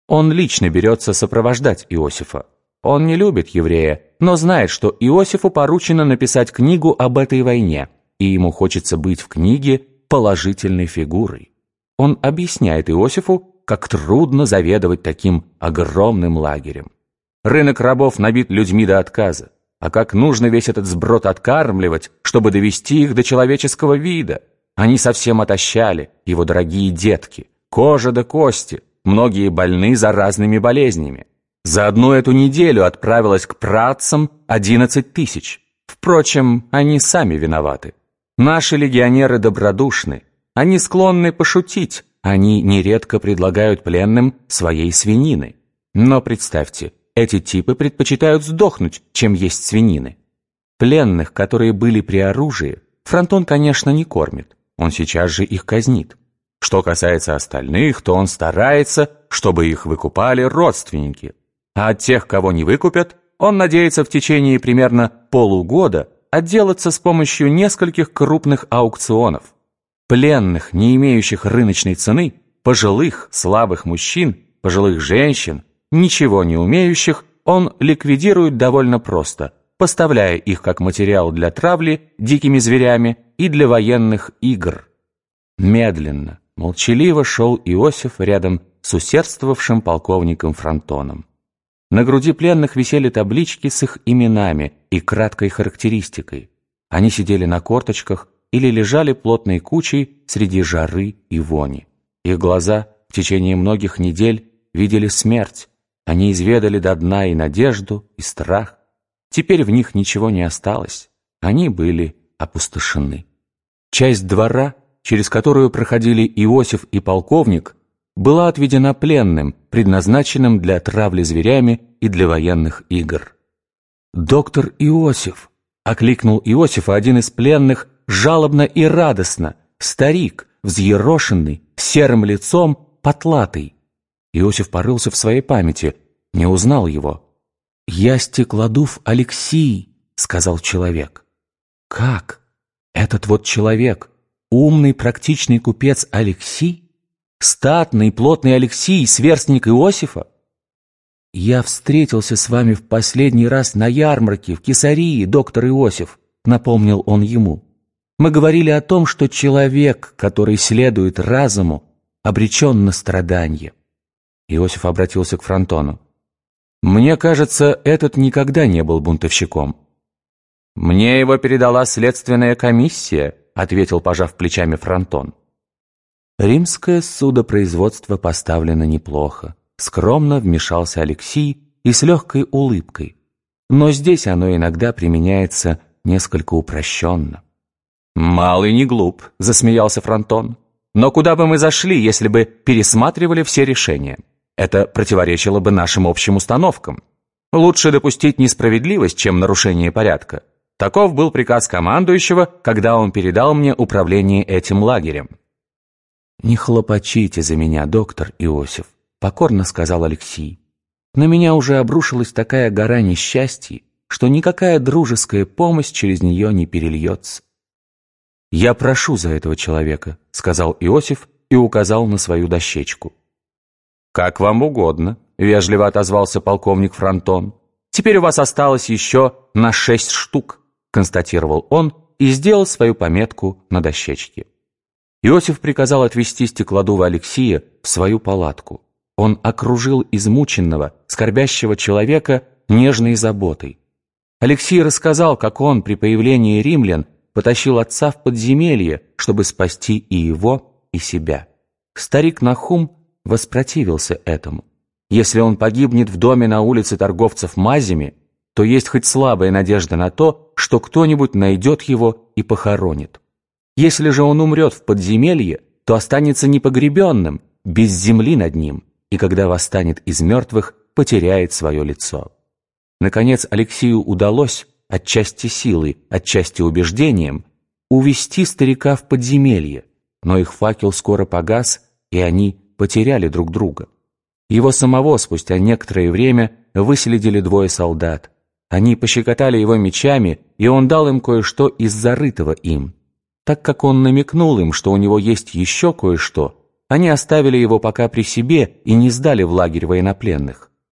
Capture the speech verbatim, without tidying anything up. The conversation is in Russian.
Он лично берется сопровождать Иосифа. Он не любит еврея, но знает, что Иосифу поручено написать книгу об этой войне, и ему хочется быть в книге положительной фигурой. Он объясняет Иосифу, как трудно заведовать таким огромным лагерем. Рынок рабов набит людьми до отказа. А как нужно весь этот сброд откармливать, чтобы довести их до человеческого вида? Они совсем отощали, его дорогие детки, кожа до кости, многие больны заразными болезнями. За одну эту неделю отправилось к працам одиннадцать тысяч. Впрочем, они сами виноваты. Наши легионеры добродушны, они склонны пошутить, они нередко предлагают пленным своей свинины. Но представьте, эти типы предпочитают сдохнуть, чем есть свинины. Пленных, которые были при оружии, Фронтон, конечно, не кормит, он сейчас же их казнит. Что касается остальных, то он старается, чтобы их выкупали родственники. А от тех, кого не выкупят, он надеется в течение примерно полугода отделаться с помощью нескольких крупных аукционов. Пленных, не имеющих рыночной цены, пожилых, слабых мужчин, пожилых женщин, ничего не умеющих, он ликвидирует довольно просто, поставляя их как материал для травли дикими зверями и для военных игр. Медленно, молчаливо шел Иосиф рядом с усердствовавшим полковником Фронтоном. На груди пленных висели таблички с их именами и краткой характеристикой. Они сидели на корточках или лежали плотной кучей среди жары и вони. Их глаза в течение многих недель видели смерть. Они изведали до дна и надежду, и страх. Теперь в них ничего не осталось. Они были опустошены. Часть двора, через которую проходили Иосиф и полковник, была отведена пленным, предназначенным для травли зверями и для военных игр. «Доктор Иосиф!» — окликнул Иосифа один из пленных жалобно и радостно, старик, взъерошенный, с серым лицом, потлатый. Иосиф порылся в своей памяти, не узнал его. «Я Стеклодув Алексий», — сказал человек. «Как? Этот вот человек, умный практичный купец Алексий? Статный плотный Алексий, сверстник Иосифа? Я встретился с вами в последний раз на ярмарке в Кесарии, доктор Иосиф», — напомнил он ему. «Мы говорили о том, что человек, который следует разуму, обречен на страдания». Иосиф обратился к Фронтону. «Мне кажется, этот никогда не был бунтовщиком». «Мне его передала следственная комиссия», — ответил, пожав плечами, Фронтон. «Римское судопроизводство поставлено неплохо», — скромно вмешался Алексий и с легкой улыбкой. «Но здесь оно иногда применяется несколько упрощенно». «Малый не глуп», — засмеялся Фронтон. «Но куда бы мы зашли, если бы пересматривали все решения? Это противоречило бы нашим общим установкам. Лучше допустить несправедливость, чем нарушение порядка. Таков был приказ командующего, когда он передал мне управление этим лагерем». «Не хлопочите за меня, доктор Иосиф», — покорно сказал Алексий. «На меня уже обрушилась такая гора несчастий, что никакая дружеская помощь через нее не перельется». «Я прошу за этого человека», — сказал Иосиф и указал на свою дощечку. «Как вам угодно», — вежливо отозвался полковник Фронтон. «Теперь у вас осталось еще на шесть штук», — констатировал он и сделал свою пометку на дощечке. Иосиф приказал отвезти Стеклодува Алексия в свою палатку. Он окружил измученного, скорбящего человека нежной заботой. Алексий рассказал, как он при появлении римлян потащил отца в подземелье, чтобы спасти и его, и себя. Старик Нахум воспротивился этому. Если он погибнет в доме на улице торговцев мазями, то есть хоть слабая надежда на то, что кто-нибудь найдет его и похоронит. Если же он умрет в подземелье, то останется непогребенным, без земли над ним, и когда восстанет из мертвых, потеряет свое лицо. Наконец Алексею удалось, отчасти силой, отчасти убеждением, увести старика в подземелье, но их факел скоро погас, и они потеряли друг друга. Его самого спустя некоторое время выследили двое солдат. Они пощекотали его мечами, и он дал им кое-что из зарытого им. Так как он намекнул им, что у него есть еще кое-что, Они оставили его пока при себе и не сдали в лагерь военнопленных.